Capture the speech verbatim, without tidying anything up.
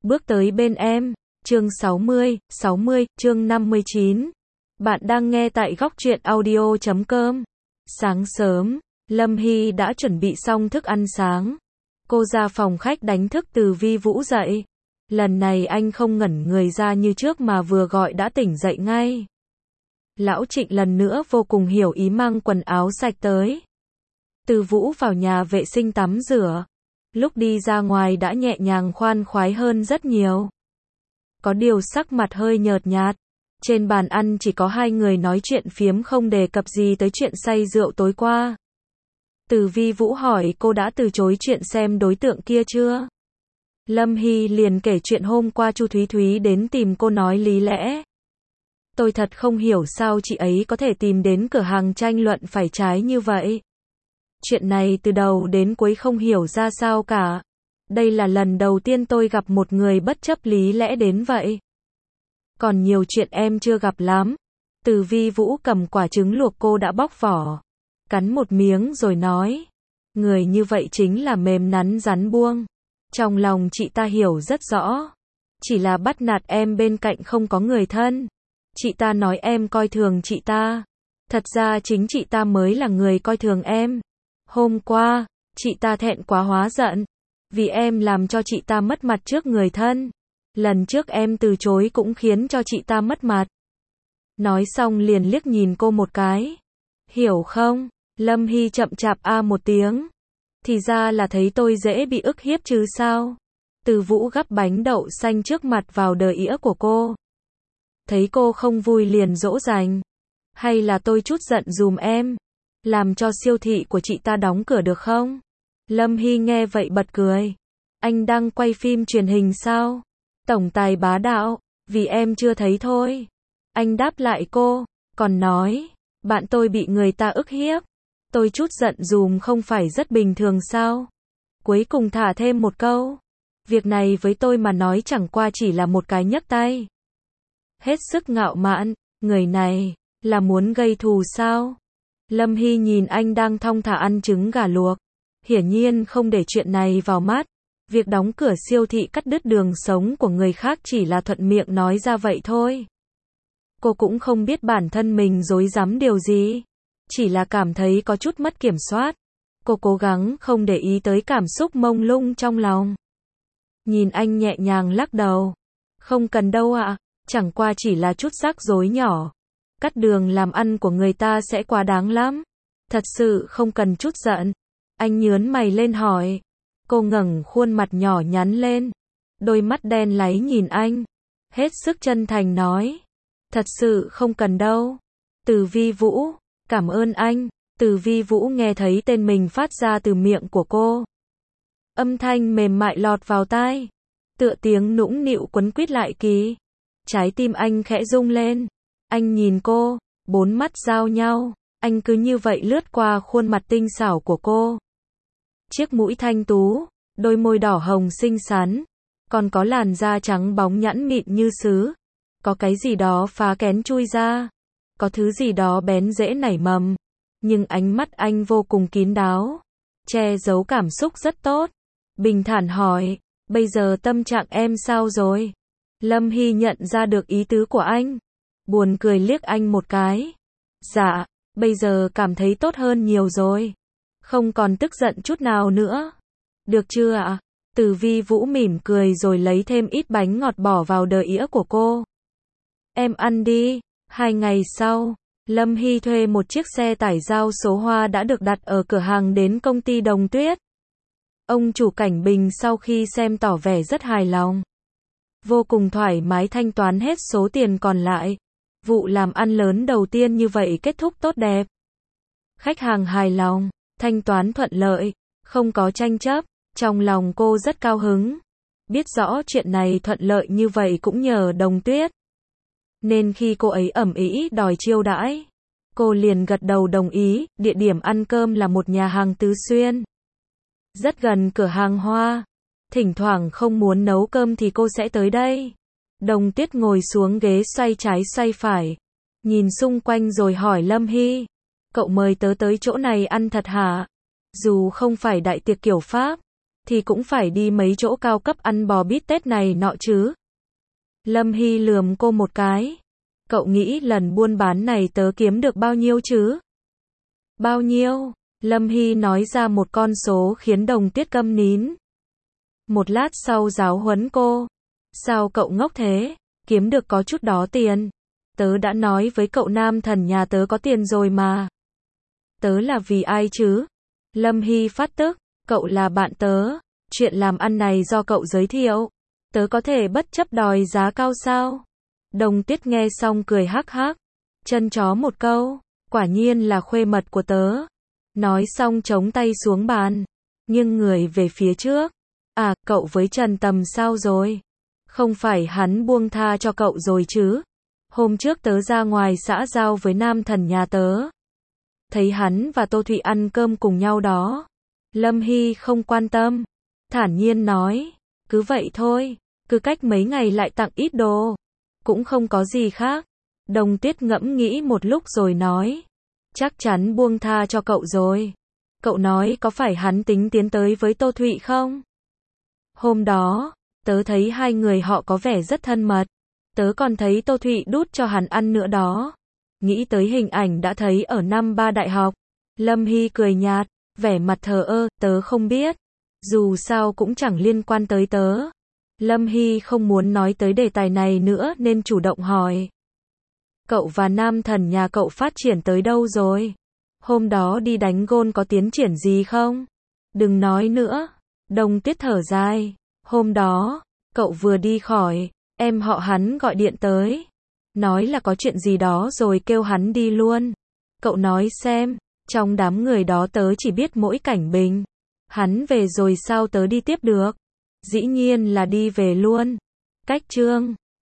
bước tới bên em. Chương sáu mươi, sáu mươi, chương năm mươi chín. Bạn đang nghe tại góc truyện audio chấm com. Sáng sớm, Lâm Hy đã chuẩn bị xong thức ăn sáng. Cô ra phòng khách đánh thức Từ Vi Vũ dậy. Lần này anh không ngẩn người ra như trước mà vừa gọi đã tỉnh dậy ngay. Lão Trịnh lần nữa vô cùng hiểu ý mang quần áo sạch tới. Từ Vũ vào nhà vệ sinh tắm rửa. Lúc đi ra ngoài đã nhẹ nhàng khoan khoái hơn rất nhiều. Có điều sắc mặt hơi nhợt nhạt. Trên bàn ăn chỉ có hai người nói chuyện phiếm không đề cập gì tới chuyện say rượu tối qua. Từ Vi Vũ hỏi cô đã từ chối chuyện xem đối tượng kia chưa? Lâm Hy liền kể chuyện hôm qua Chu Thúy Thúy đến tìm cô nói lý lẽ. Tôi thật không hiểu sao chị ấy có thể tìm đến cửa hàng tranh luận phải trái như vậy. Chuyện này từ đầu đến cuối không hiểu ra sao cả. Đây là lần đầu tiên tôi gặp một người bất chấp lý lẽ đến vậy. Còn nhiều chuyện em chưa gặp lắm. Từ Vi Vũ cầm quả trứng luộc cô đã bóc vỏ. Cắn một miếng rồi nói. Người như vậy chính là mềm nắn rắn buông. Trong lòng chị ta hiểu rất rõ. Chỉ là bắt nạt em bên cạnh không có người thân. Chị ta nói em coi thường chị ta. Thật ra chính chị ta mới là người coi thường em. Hôm qua, chị ta thẹn quá hóa giận. Vì em làm cho chị ta mất mặt trước người thân. Lần trước em từ chối cũng khiến cho chị ta mất mặt. Nói xong liền liếc nhìn cô một cái. Hiểu không? Lâm Hy chậm chạp a một tiếng. Thì ra là thấy tôi dễ bị ức hiếp chứ sao? Từ Vũ gắp bánh đậu xanh trước mặt vào đờ ĩa của cô. Thấy cô không vui liền dỗ dành. Hay là tôi chút giận dùm em. Làm cho siêu thị của chị ta đóng cửa được không? Lâm Hy nghe vậy bật cười. Anh đang quay phim truyền hình sao? Tổng tài bá đạo, vì em chưa thấy thôi. Anh đáp lại cô, còn nói, bạn tôi bị người ta ức hiếp. Tôi chút giận dùm không phải rất bình thường sao? Cuối cùng thả thêm một câu. Việc này với tôi mà nói chẳng qua chỉ là một cái nhấc tay. Hết sức ngạo mạn, người này, là muốn gây thù sao? Lâm Hy nhìn anh đang thong thả ăn trứng gà luộc. Hiển nhiên không để chuyện này vào mắt. Việc đóng cửa siêu thị cắt đứt đường sống của người khác chỉ là thuận miệng nói ra vậy thôi. Cô cũng không biết bản thân mình rối rắm điều gì. Chỉ là cảm thấy có chút mất kiểm soát. Cô cố gắng không để ý tới cảm xúc mông lung trong lòng. Nhìn anh nhẹ nhàng lắc đầu. Không cần đâu ạ, chẳng qua chỉ là chút rắc rối nhỏ. Cắt đường làm ăn của người ta sẽ quá đáng lắm. Thật sự không cần chút giận. Anh nhướng mày lên hỏi. Cô ngẩng khuôn mặt nhỏ nhắn lên. Đôi mắt đen láy nhìn anh. Hết sức chân thành nói. Thật sự không cần đâu. Từ Vi Vũ. Cảm ơn anh. Từ Vi Vũ nghe thấy tên mình phát ra từ miệng của cô. Âm thanh mềm mại lọt vào tai. Tựa tiếng nũng nịu quấn quýt lại ký. Trái tim anh khẽ rung lên. Anh nhìn cô. Bốn mắt giao nhau. Anh cứ như vậy lướt qua khuôn mặt tinh xảo của cô. Chiếc mũi thanh tú, đôi môi đỏ hồng xinh xắn, còn có làn da trắng bóng nhẵn mịn như sứ. Có cái gì đó phá kén chui ra, có thứ gì đó bén rễ nảy mầm, nhưng ánh mắt anh vô cùng kín đáo, che giấu cảm xúc rất tốt. Bình thản hỏi, bây giờ tâm trạng em sao rồi? Lâm Hy nhận ra được ý tứ của anh, buồn cười liếc anh một cái. Dạ, bây giờ cảm thấy tốt hơn nhiều rồi. Không còn tức giận chút nào nữa. Được chưa ạ? Từ Vi Vũ mỉm cười rồi lấy thêm ít bánh ngọt bỏ vào đờ ĩa của cô. Em ăn đi. Hai ngày sau, Lâm Hy thuê một chiếc xe tải giao số hoa đã được đặt ở cửa hàng đến công ty Đồng Tuyết. Ông chủ Cảnh Bình sau khi xem tỏ vẻ rất hài lòng. Vô cùng thoải mái thanh toán hết số tiền còn lại. Vụ làm ăn lớn đầu tiên như vậy kết thúc tốt đẹp. Khách hàng hài lòng. Thanh toán thuận lợi, không có tranh chấp, trong lòng cô rất cao hứng. Biết rõ chuyện này thuận lợi như vậy cũng nhờ Đồng Tuyết. Nên khi cô ấy ầm ĩ đòi chiêu đãi, cô liền gật đầu đồng ý. Địa điểm ăn cơm là một nhà hàng Tứ Xuyên. Rất gần cửa hàng hoa. Thỉnh thoảng không muốn nấu cơm thì cô sẽ tới đây. Đồng Tuyết ngồi xuống ghế xoay trái xoay phải. Nhìn xung quanh rồi hỏi Lâm Hy. Cậu mời tớ tới chỗ này ăn thật hả? Dù không phải đại tiệc kiểu Pháp, thì cũng phải đi mấy chỗ cao cấp ăn bò bít tết này nọ chứ. Lâm Hy lườm cô một cái. Cậu nghĩ lần buôn bán này tớ kiếm được bao nhiêu chứ? Bao nhiêu? Lâm Hy nói ra một con số khiến Đồng Tuyết câm nín. Một lát sau giáo huấn cô. Sao cậu ngốc thế? Kiếm được có chút đó tiền. Tớ đã nói với cậu nam thần nhà tớ có tiền rồi mà. Tớ là vì ai chứ? Lâm Hy phát tức. Cậu là bạn tớ. Chuyện làm ăn này do cậu giới thiệu. Tớ có thể bất chấp đòi giá cao sao? Đồng Tuyết nghe xong cười hắc hắc. Chân chó một câu. Quả nhiên là khuê mật của tớ. Nói xong chống tay xuống bàn. Nghiêng người về phía trước. À, cậu với Trần Tầm sao rồi? Không phải hắn buông tha cho cậu rồi chứ? Hôm trước tớ ra ngoài xã giao với nam thần nhà tớ. Thấy hắn và Tô Thụy ăn cơm cùng nhau đó. Lâm Hy không quan tâm. Thản nhiên nói. Cứ vậy thôi. Cứ cách mấy ngày lại tặng ít đồ. Cũng không có gì khác. Đồng Tuyết ngẫm nghĩ một lúc rồi nói. Chắc chắn buông tha cho cậu rồi. Cậu nói có phải hắn tính tiến tới với Tô Thụy không? Hôm đó, tớ thấy hai người họ có vẻ rất thân mật. Tớ còn thấy Tô Thụy đút cho hắn ăn nữa đó. Nghĩ tới hình ảnh đã thấy ở năm ba đại học. Lâm Hy cười nhạt, vẻ mặt thờ ơ, tớ không biết. Dù sao cũng chẳng liên quan tới tớ. Lâm Hy không muốn nói tới đề tài này nữa nên chủ động hỏi. Cậu và nam thần nhà cậu phát triển tới đâu rồi? Hôm đó đi đánh gôn có tiến triển gì không? Đừng nói nữa. Đồng Tuyết thở dài. Hôm đó, cậu vừa đi khỏi, em họ hắn gọi điện tới. Nói là có chuyện gì đó rồi kêu hắn đi luôn. Cậu nói xem, trong đám người đó tớ chỉ biết mỗi Cảnh Bình. Hắn về rồi sao tớ đi tiếp được? Dĩ nhiên là đi về luôn. Cách chương